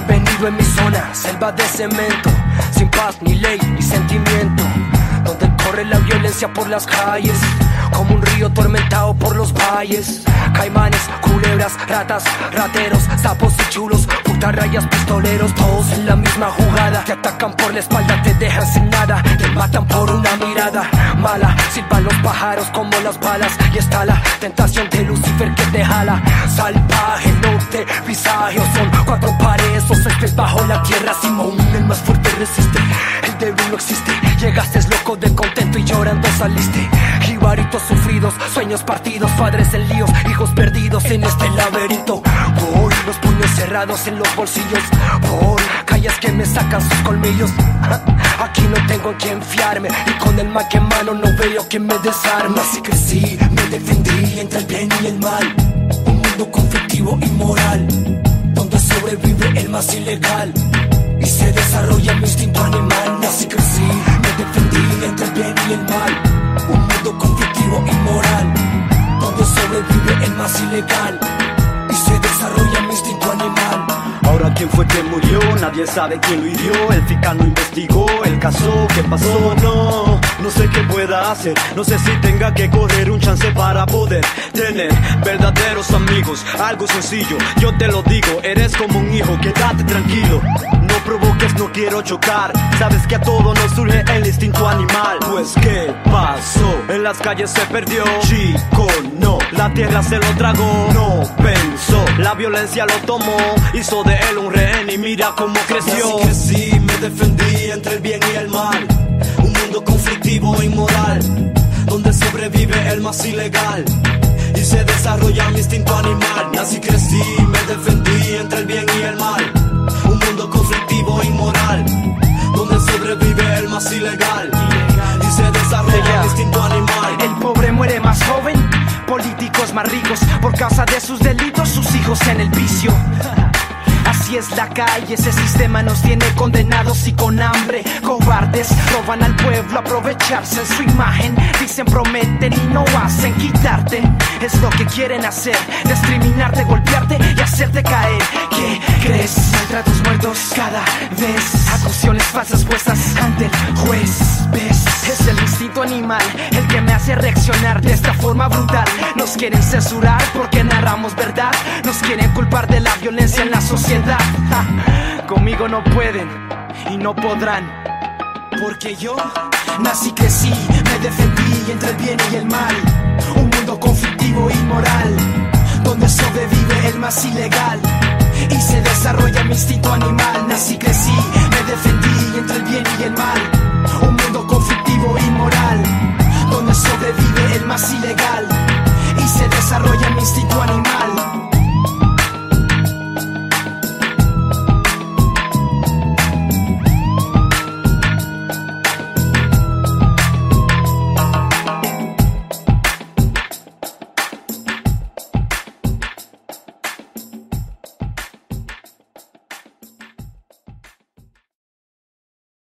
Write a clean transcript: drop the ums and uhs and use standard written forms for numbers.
Bienvenido en mi zona, selva de cemento, sin paz, ni ley, ni sentimiento, donde corre la violencia por las calles, como un río tormentado por los valles. Caimanes, culebras, ratas, rateros, sapos y chulos, putarrayas, pistoleros, todos en la misma jugada. Te atacan por la espalda, te dejan sin nada, te matan por una mirada mala. Silban los pájaros como las balas, y está la tentación de Lucifer que te jala. Salvaje, no te visaje, son 4 paredes o 6 pies bajo la tierra. Simón, el más fuerte resiste, el débil no existe. Llegaste loco de contento y llorando saliste. Jibaritos sufridos, sueños partidos, padres en líos, hijos perdidos en este laberinto. Por los puños cerrados en los bolsillos, por calles que me sacan sus colmillos. Aquí no tengo en quién fiarme, y con el mal que mano no veo que me desarme. Así crecí, me defendí entre el bien y el mal. Un mundo conflictivo y moral, donde sobrevive el más ilegal y se desarrolla mi instinto animal. Así crecí, me defendí entre el bien y el mal. Un mundo conflictivo y moral, donde sobrevive el más ilegal y se desarrolla mi instinto animal. Ahora quién fue que murió, nadie sabe quién lo hirió. El fiscal investigó el caso, ¿qué pasó? No sé qué pueda hacer. No sé si tenga que correr un chance para poder tener verdaderos amigos. Algo sencillo, yo te lo digo, eres como un hijo, quédate tranquilo. No provoques, no quiero chocar. Sabes que a todo nos surge el instinto animal. Pues ¿qué pasó? En las calles se perdió. Chico, no, la tierra se lo tragó. No pensó, la violencia lo tomó. Hizo de él un rehén y mira cómo creció. Así crecí, me defendí entre el bien y el mal. Un mundo conflictivo e inmoral, donde sobrevive el más ilegal y se desarrolla mi instinto animal. Así crecí, me defendí entre el bien y el mal. Un mundo conflictivo e inmoral, donde sobrevive el más ilegal y se desarrolla mi instinto animal. El pobre muere más joven, políticos más ricos, por causa de sus delitos, sus hijos en el vicio. Así es la calle, ese sistema nos tiene condenados y con hambre. Cobardes, roban al pueblo, aprovecharse en su imagen. Dicen, prometen y no hacen, quitarte. Es lo que quieren hacer, discriminarte, golpearte y hacerte caer. ¿Qué crees? Maltratos muertos cada vez, acusaciones falsas puestas ante el juez. ¿Ves? Es el instinto animal el que me hace reaccionar de esta forma brutal. Nos quieren censurar porque narramos verdad, nos quieren culpar de la violencia en la sociedad. Conmigo no pueden y no podrán, porque yo nací, crecí, me defendí entre el bien y el mal. Un mundo conflictivo e inmoral, donde sobrevive el más ilegal y se desarrolla mi instinto animal. Nací, crecí, me defendí entre el bien y el mal.